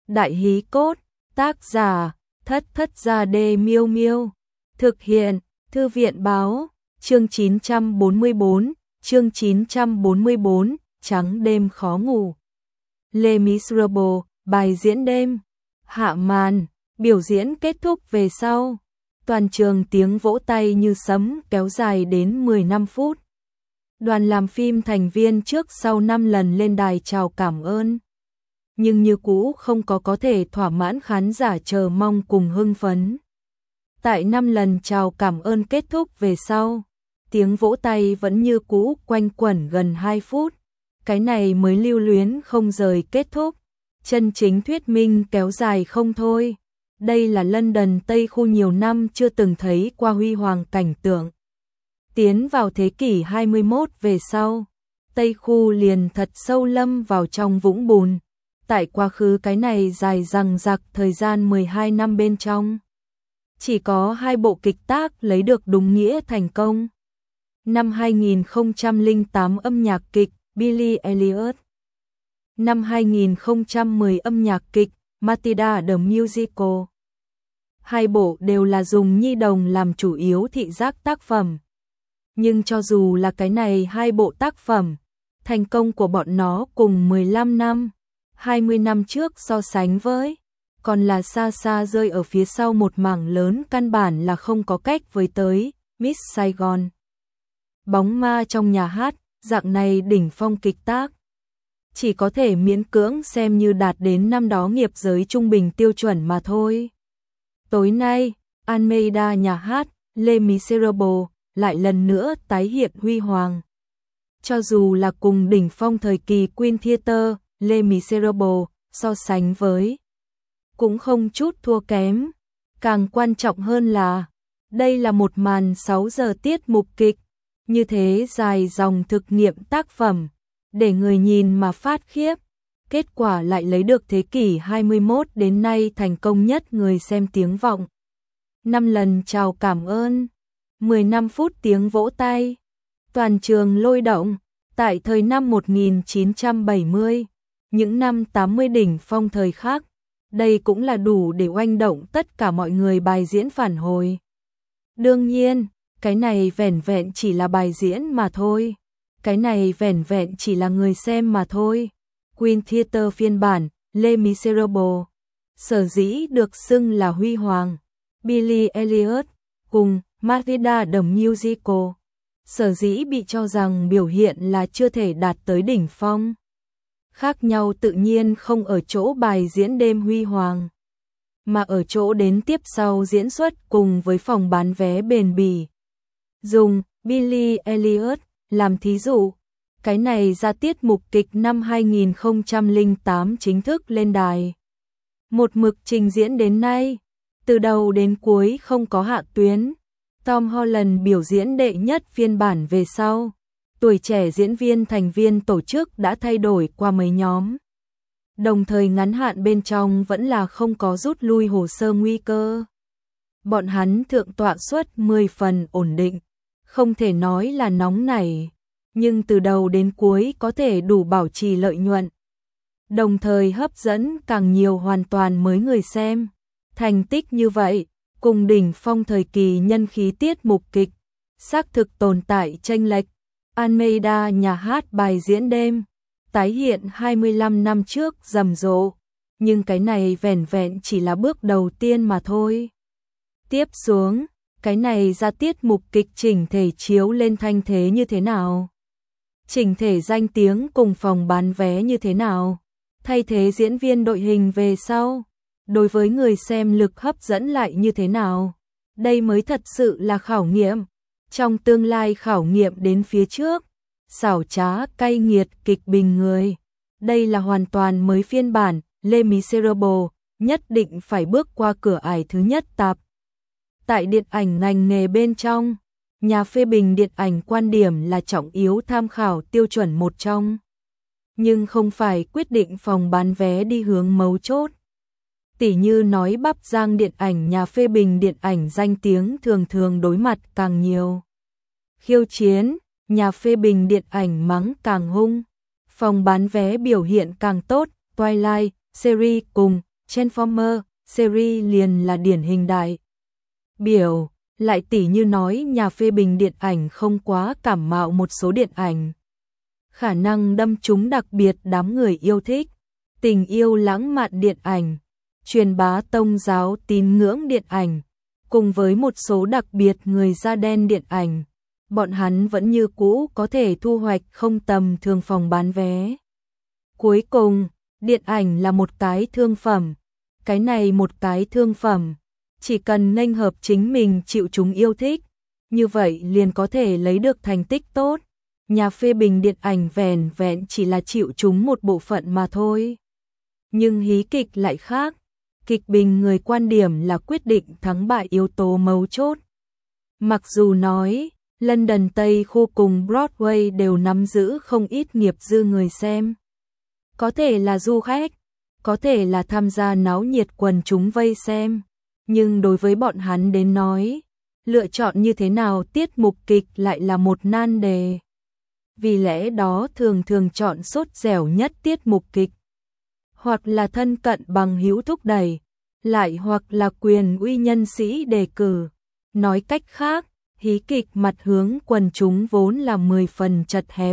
Đại hí cốt, tác giả, Thất Thất Gia Đê Miêu Miêu. Thực hiện, Thư viện báo, chương 944, trắng đêm khó ngủ. Les Miserables, bài diễn đêm. Hạ màn, biểu diễn kết thúc về sau. Toàn trường tiếng vỗ tay như sấm kéo dài đến 15 phút. Đoàn làm phim thành viên trước sau 5 lần lên đài chào cảm ơn. Nhưng như cũ không có thể thỏa mãn khán giả chờ mong cùng hưng phấn. Tại 5 lần chào cảm ơn kết thúc về sau, tiếng vỗ tay vẫn như cũ quanh quẩn gần 2 phút. Cái này mới lưu luyến không rời kết thúc. Chân chính thuyết minh kéo dài không thôi. Đây là London Tây khu nhiều năm chưa từng thấy qua huy hoàng cảnh tượng. Tiến vào thế kỷ 21 về sau, Tây khu liền thật sâu lâm vào trong vũng bùn. Tại quá khứ cái này dài dằng dặc thời gian 12 năm bên trong, chỉ có 2 bộ kịch tác lấy được đúng nghĩa thành công. Năm 2008 âm nhạc kịch Billy Elliot. Năm 2010 âm nhạc kịch Matilda the Musical. 2 bộ đều là dùng nhi đồng làm chủ yếu thị giác tác phẩm. Nhưng cho dù là cái này 2 bộ tác phẩm, thành công của bọn nó cùng 15 năm, 20 năm trước so sánh với, còn là xa xa rơi ở phía sau một mảng lớn, căn bản là không có cách với tới Miss Saigon. Bóng ma trong nhà hát, dạng này đỉnh phong kịch tác, chỉ có thể miễn cưỡng xem như đạt đến năm đó nghiệp giới trung bình tiêu chuẩn mà thôi. Tối nay, Almeida nhà hát, Les Miserables lại lần nữa tái hiện huy hoàng. Cho dù là cùng đỉnh phong thời kỳ Queen Theatre, Les Miserables so sánh với, cũng không chút thua kém. Càng quan trọng hơn là, đây là một màn 6 giờ tiết mục kịch, như thế dài dòng thực nghiệm tác phẩm, để người nhìn mà phát khiếp. Kết quả lại lấy được thế kỷ 21 đến nay thành công nhất người xem tiếng vọng. 5 lần chào cảm ơn, 15 phút tiếng vỗ tay, toàn trường lôi động. Tại thời năm 1970, những năm 80 đỉnh phong thời khác, đây cũng là đủ để oanh động tất cả mọi người bài diễn phản hồi. Đương nhiên, cái này vẻn vẹn chỉ là bài diễn mà thôi. Cái này vẻn vẹn chỉ là người xem mà thôi. Queen Theatre phiên bản Les Miserables sở dĩ được xưng là huy hoàng. Billy Elliot cùng Matilda the Musical sở dĩ bị cho rằng biểu hiện là chưa thể đạt tới đỉnh phong. Khác nhau tự nhiên không ở chỗ bài diễn đêm huy hoàng, mà ở chỗ đến tiếp sau diễn xuất cùng với phòng bán vé bền bỉ. Dùng Billy Elliot làm thí dụ, cái này ra tiết mục kịch năm 2008 chính thức lên đài. Một mực trình diễn đến nay, từ đầu đến cuối không có hạ tuyến. Tom Holland biểu diễn đệ nhất phiên bản về sau, tuổi trẻ diễn viên thành viên tổ chức đã thay đổi qua mấy nhóm. Đồng thời ngắn hạn bên trong vẫn là không có rút lui hồ sơ nguy cơ. Bọn hắn thượng tọa suất 10 phần ổn định, không thể nói là nóng nảy, nhưng từ đầu đến cuối có thể đủ bảo trì lợi nhuận. Đồng thời hấp dẫn càng nhiều hoàn toàn mới người xem. Thành tích như vậy, cùng đỉnh phong thời kỳ nhân khí tiết mục kịch, xác thực tồn tại chênh lệch. Almeida nhà hát bài diễn đêm, tái hiện 25 năm trước rầm rộ, nhưng cái này vẻn vẹn chỉ là bước đầu tiên mà thôi. Tiếp xuống, cái này ra tiết mục kịch chỉnh thể chiếu lên thanh thế như thế nào? Chỉnh thể danh tiếng cùng phòng bán vé như thế nào? Thay thế diễn viên đội hình về sau, đối với người xem lực hấp dẫn lại như thế nào? Đây mới thật sự là khảo nghiệm. Trong tương lai khảo nghiệm đến phía trước, xảo trá cay nghiệt kịch bình người. Đây là hoàn toàn mới phiên bản, Les Miserables, nhất định phải bước qua cửa ải thứ nhất tạp. Tại điện ảnh ngành nghề bên trong, nhà phê bình điện ảnh quan điểm là trọng yếu tham khảo tiêu chuẩn một trong, nhưng không phải quyết định phòng bán vé đi hướng mấu chốt. Tỉ như nói bắp giang điện ảnh, nhà phê bình điện ảnh danh tiếng thường thường đối mặt càng nhiều khiêu chiến, nhà phê bình điện ảnh mắng càng hung, phòng bán vé biểu hiện càng tốt. Twilight series cùng Transformer series liền là điển hình đại biểu, lại tỉ như nói nhà phê bình điện ảnh không quá cảm mạo một số điện ảnh. Khả năng đâm trúng đặc biệt đám người yêu thích, tình yêu lãng mạn điện ảnh, truyền bá tôn giáo tín ngưỡng điện ảnh, cùng với một số đặc biệt người da đen điện ảnh, bọn hắn vẫn như cũ có thể thu hoạch không tầm thường phòng bán vé. Cuối cùng, điện ảnh là một cái thương phẩm, cái này một cái thương phẩm, chỉ cần nghênh hợp chính mình chịu chúng yêu thích, như vậy liền có thể lấy được thành tích tốt. Nhà phê bình điện ảnh vẻn vẹn chỉ là chịu chúng một bộ phận mà thôi. Nhưng hí kịch lại khác, kịch bình người quan điểm là quyết định thắng bại yếu tố mấu chốt. Mặc dù nói, London Tây khu cùng Broadway đều nắm giữ không ít nghiệp dư người xem. Có thể là du khách, có thể là tham gia náo nhiệt quần chúng vây xem, nhưng đối với bọn hắn đến nói, lựa chọn như thế nào tiết mục kịch lại là một nan đề. Vì lẽ đó thường thường chọn sốt dẻo nhất tiết mục kịch, hoặc là thân cận bằng hữu thúc đẩy, lại hoặc là quyền uy nhân sĩ đề cử. Nói cách khác, hí kịch mặt hướng quần chúng vốn là 10 phần chật hẹp.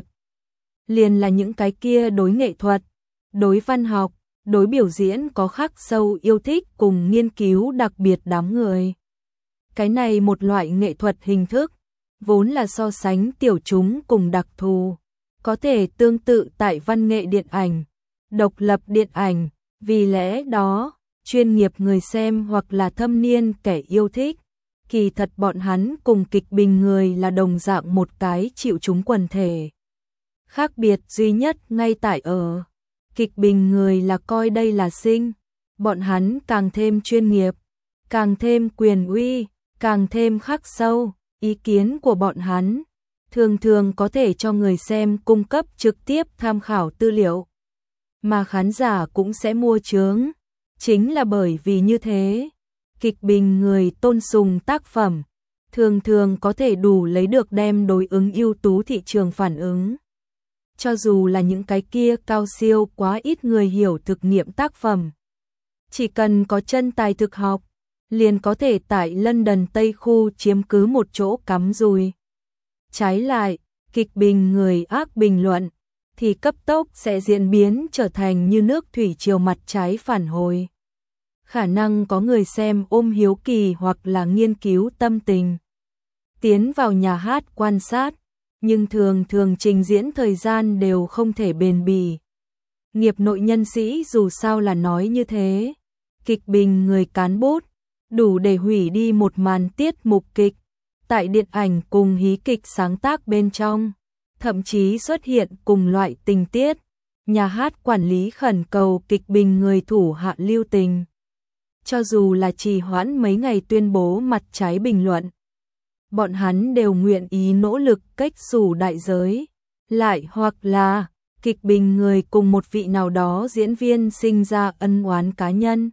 Liền là những cái kia đối nghệ thuật, đối văn học, đối biểu diễn có khắc sâu yêu thích cùng nghiên cứu đặc biệt đám người. Cái này một loại nghệ thuật hình thức, vốn là so sánh tiểu chúng cùng đặc thù, có thể tương tự tại văn nghệ điện ảnh, độc lập điện ảnh, vì lẽ đó, chuyên nghiệp người xem hoặc là thâm niên kẻ yêu thích, kỳ thật bọn hắn cùng kịch bình người là đồng dạng một cái chịu chúng quần thể. Khác biệt duy nhất ngay tại ở, kịch bình người là coi đây là sinh, bọn hắn càng thêm chuyên nghiệp, càng thêm quyền uy, càng thêm khắc sâu, ý kiến của bọn hắn thường thường có thể cho người xem cung cấp trực tiếp tham khảo tư liệu, mà khán giả cũng sẽ mua chướng. Chính là bởi vì như thế, kịch bình người tôn sùng tác phẩm, thường thường có thể đủ lấy được đem đối ứng ưu tú thị trường phản ứng. Cho dù là những cái kia cao siêu quá ít người hiểu thực nghiệm tác phẩm, chỉ cần có chân tài thực học, liền có thể tại London Tây khu chiếm cứ một chỗ cắm rùi. Trái lại, kịch bình người ác bình luận, thì cấp tốc sẽ diễn biến trở thành như nước thủy triều mặt trái phản hồi. Khả năng có người xem ôm hiếu kỳ hoặc là nghiên cứu tâm tình, tiến vào nhà hát quan sát, nhưng thường thường trình diễn thời gian đều không thể bền bỉ. Nghiệp nội nhân sĩ dù sao là nói như thế, kịch bình người cán bút, đủ để hủy đi một màn tiết mục kịch, tại điện ảnh cùng hí kịch sáng tác bên trong, thậm chí xuất hiện cùng loại tình tiết, nhà hát quản lý khẩn cầu kịch bình người thủ hạ lưu tình. Cho dù là trì hoãn mấy ngày tuyên bố mặt trái bình luận, bọn hắn đều nguyện ý nỗ lực cách xù đại giới, lại hoặc là kịch bình người cùng một vị nào đó diễn viên sinh ra ân oán cá nhân.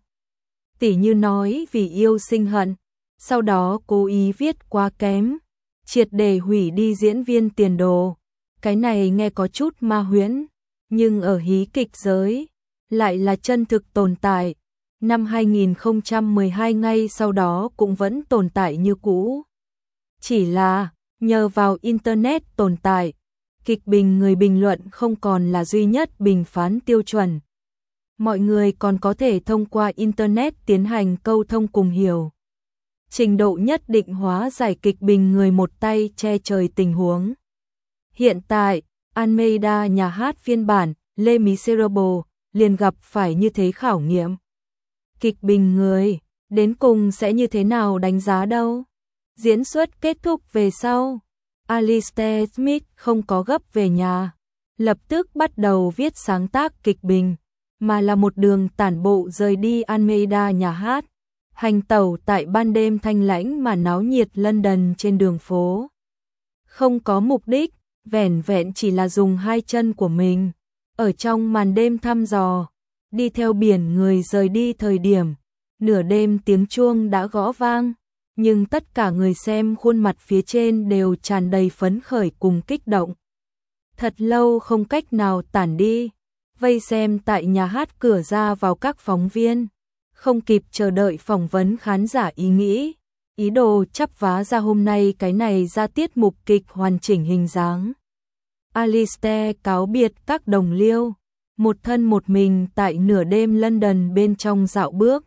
Tỉ như nói vì yêu sinh hận, sau đó cố ý viết quá kém, triệt để hủy đi diễn viên tiền đồ. Cái này nghe có chút ma huyễn, nhưng ở hí kịch giới, lại là chân thực tồn tại. Năm 2012 ngay sau đó cũng vẫn tồn tại như cũ. Chỉ là, nhờ vào Internet tồn tại, kịch bình người bình luận không còn là duy nhất bình phán tiêu chuẩn. Mọi người còn có thể thông qua Internet tiến hành câu thông cùng hiểu. Trình độ nhất định hóa giải kịch bình người một tay che trời tình huống. Hiện tại, Almeida nhà hát phiên bản Les Miserables liền gặp phải như thế khảo nghiệm. Kịch bình người, đến cùng sẽ như thế nào đánh giá đâu? Diễn xuất kết thúc về sau, Alistair Smith không có gấp về nhà, lập tức bắt đầu viết sáng tác kịch bình, mà là một đường tản bộ rời đi Almeida nhà hát, hành tẩu tại ban đêm thanh lãnh mà náo nhiệt London trên đường phố. Không có mục đích, vẻn vẹn chỉ là dùng hai chân của mình, ở trong màn đêm thăm dò, đi theo biển người rời đi thời điểm, nửa đêm tiếng chuông đã gõ vang, nhưng tất cả người xem khuôn mặt phía trên đều tràn đầy phấn khởi cùng kích động. Thật lâu không cách nào tản đi, vây xem tại nhà hát cửa ra vào các phóng viên, Không kịp chờ đợi phỏng vấn khán giả ý nghĩ, ý đồ chắp vá ra hôm nay cái này ra tiết mục kịch hoàn chỉnh hình dáng. Alistair cáo biệt các đồng liêu, một thân một mình tại nửa đêm London bên trong dạo bước.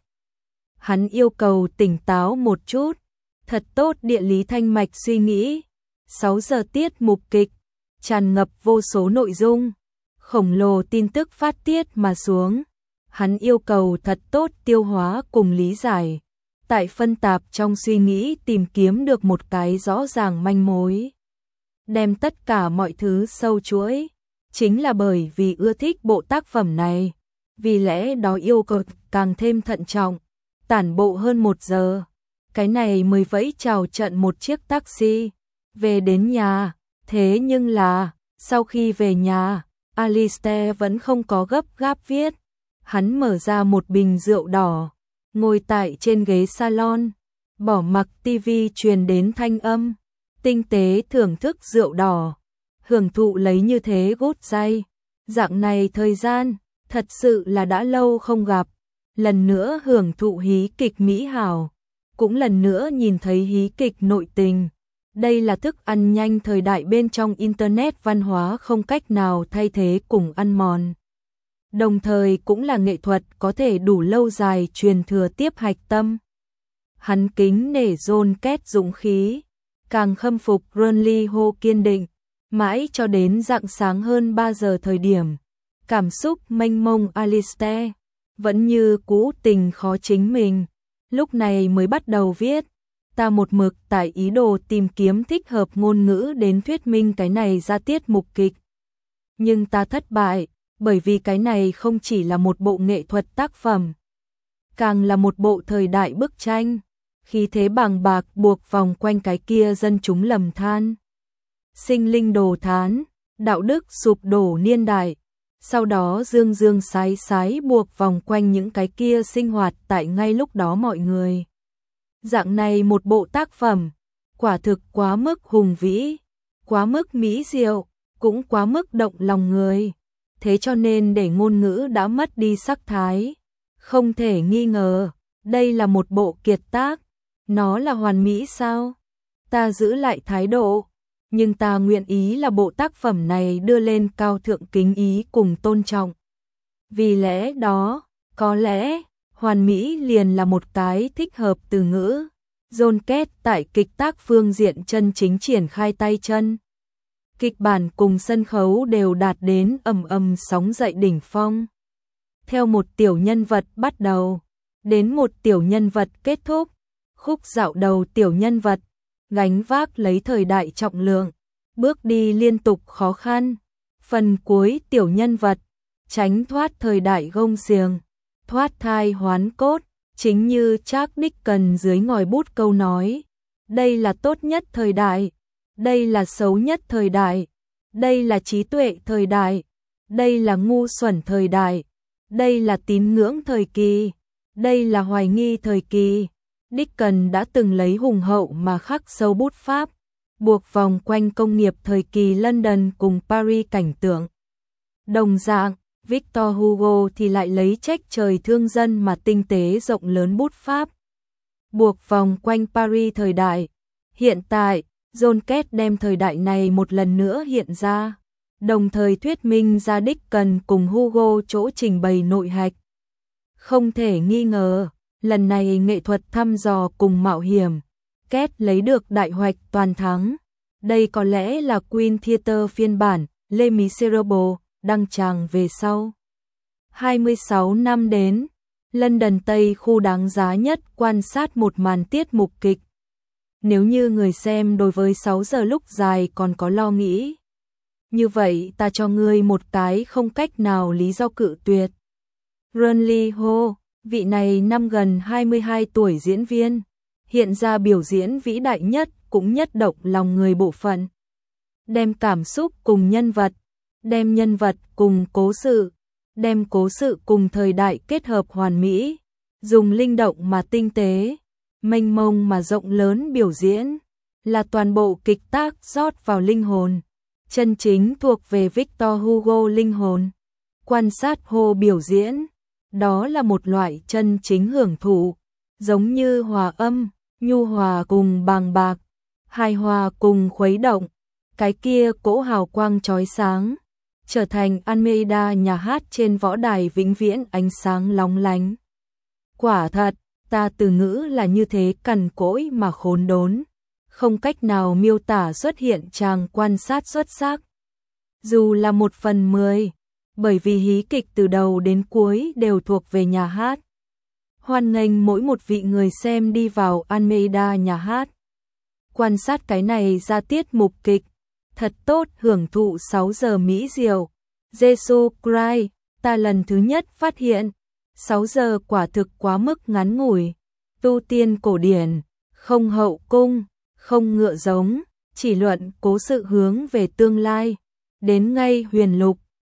Hắn yêu cầu tỉnh táo một chút, thật tốt địa lý thanh mạch suy nghĩ. 6 giờ tiết mục kịch, tràn ngập vô số nội dung, khổng lồ tin tức phát tiết mà xuống. Hắn yêu cầu thật tốt tiêu hóa cùng lý giải, tại phân tạp trong suy nghĩ tìm kiếm được một cái rõ ràng manh mối. Đem tất cả mọi thứ sâu chuỗi, chính là bởi vì ưa thích bộ tác phẩm này, vì lẽ đó yêu cầu càng thêm thận trọng, tản bộ hơn 1 giờ. Cái này mới vẫy chào trận một chiếc taxi, về đến nhà, thế nhưng là, sau khi về nhà, Alistair vẫn không có gấp gáp viết. Hắn mở ra một bình rượu đỏ, ngồi tại trên ghế salon, bỏ mặc tivi truyền đến thanh âm, tinh tế thưởng thức rượu đỏ, hưởng thụ lấy như thế gút say. Dạng này thời gian, thật sự là đã lâu không gặp, lần nữa hưởng thụ hí kịch mỹ hảo, cũng lần nữa nhìn thấy hí kịch nội tình. Đây là thức ăn nhanh thời đại bên trong Internet văn hóa không cách nào thay thế cùng ăn mòn. Đồng thời cũng là nghệ thuật có thể đủ lâu dài truyền thừa tiếp hạch tâm. Hắn kính nể John Kết dũng khí, càng khâm phục Burnley Ho kiên định, mãi cho đến rạng sáng hơn 3 giờ thời điểm. Cảm xúc mênh mông Alistair, vẫn như cũ tình khó chính mình, lúc này mới bắt đầu viết. Ta một mực tại ý đồ tìm kiếm thích hợp ngôn ngữ đến thuyết minh cái này ra tiết mục kịch. Nhưng ta thất bại, bởi vì cái này không chỉ là một bộ nghệ thuật tác phẩm, càng là một bộ thời đại bức tranh, khí thế bàng bạc buộc vòng quanh cái kia dân chúng lầm than. Sinh linh đồ thán, đạo đức sụp đổ niên đại, sau đó dương dương sái sái buộc vòng quanh những cái kia sinh hoạt tại ngay lúc đó mọi người. Dạng này một bộ tác phẩm, quả thực quá mức hùng vĩ, quá mức mỹ diệu, cũng quá mức động lòng người. Thế cho nên để ngôn ngữ đã mất đi sắc thái. Không thể nghi ngờ, đây là một bộ kiệt tác. Nó là hoàn mỹ sao? Ta giữ lại thái độ, nhưng ta nguyện ý là bộ tác phẩm này đưa lên cao thượng kính ý cùng tôn trọng. Vì lẽ đó, có lẽ, hoàn mỹ liền là một cái thích hợp từ ngữ. John Kết tại kịch tác phương diện chân chính triển khai tay chân. Kịch bản cùng sân khấu đều đạt đến sóng dậy đỉnh phong. Theo một tiểu nhân vật bắt đầu, đến một tiểu nhân vật kết thúc, khúc dạo đầu tiểu nhân vật, gánh vác lấy thời đại trọng lượng, bước đi liên tục khó khăn. Phần cuối tiểu nhân vật, tránh thoát thời đại gông xiềng, thoát thai hoán cốt, chính như Charles Dickens dưới ngòi bút câu nói. Đây là tốt nhất thời đại, đây là xấu nhất thời đại, đây là trí tuệ thời đại, đây là ngu xuẩn thời đại, đây là tín ngưỡng thời kỳ, đây là hoài nghi thời kỳ. Dickens đã từng lấy hùng hậu mà khắc sâu bút pháp, buộc vòng quanh công nghiệp thời kỳ London cùng Paris cảnh tượng. Đồng dạng, Victor Hugo thì lại lấy trách trời thương dân mà tinh tế rộng lớn bút pháp, buộc vòng quanh Paris thời đại. Hiện tại, John Kết đem thời đại này một lần nữa hiện ra, đồng thời thuyết minh ra Dickens cùng Hugo chỗ trình bày nội hạch. Không thể nghi ngờ, lần này nghệ thuật thăm dò cùng mạo hiểm, Kết lấy được đại hoạch toàn thắng. Đây có lẽ là Queen Theatre phiên bản Les Misérables đăng tràng về sau. 26 năm đến, London Tây khu đáng giá nhất quan sát một màn tiết mục kịch. Nếu như người xem đối với 6 giờ lúc dài còn có lo nghĩ, như vậy ta cho ngươi một cái không cách nào lý do cự tuyệt. Burnley Ho, vị này năm gần 22 tuổi diễn viên, hiện ra biểu diễn vĩ đại nhất cũng nhất động lòng người bộ phận. Đem cảm xúc cùng nhân vật, đem nhân vật cùng cố sự, đem cố sự cùng thời đại kết hợp hoàn mỹ, dùng linh động mà tinh tế, mênh mông mà rộng lớn biểu diễn, là toàn bộ kịch tác rót vào linh hồn, chân chính thuộc về Victor Hugo linh hồn. Quan sát Ho biểu diễn, đó là một loại chân chính hưởng thụ, giống như hòa âm, nhu hòa cùng bàng bạc, hài hòa cùng khuấy động, cái kia cỗ hào quang chói sáng, trở thành Almeida nhà hát trên võ đài vĩnh viễn ánh sáng lóng lánh. Quả thật, ta từ ngữ là như thế cằn cỗi mà khốn đốn, không cách nào miêu tả xuất hiện chàng quan sát xuất sắc. Dù là 1/10, bởi vì hí kịch từ đầu đến cuối đều thuộc về nhà hát. Hoan nghênh mỗi một vị người xem đi vào Almeida nhà hát. Quan sát cái này ra tiết mục kịch, thật tốt, hưởng thụ 6 giờ mỹ diệu. Jesus Christ, ta lần thứ nhất phát hiện, 6 giờ quả thực quá mức ngắn ngủi. Tu tiên cổ điển, không hậu cung, không ngựa giống, chỉ luận cố sự hướng về tương lai. Đến ngay huyền lục,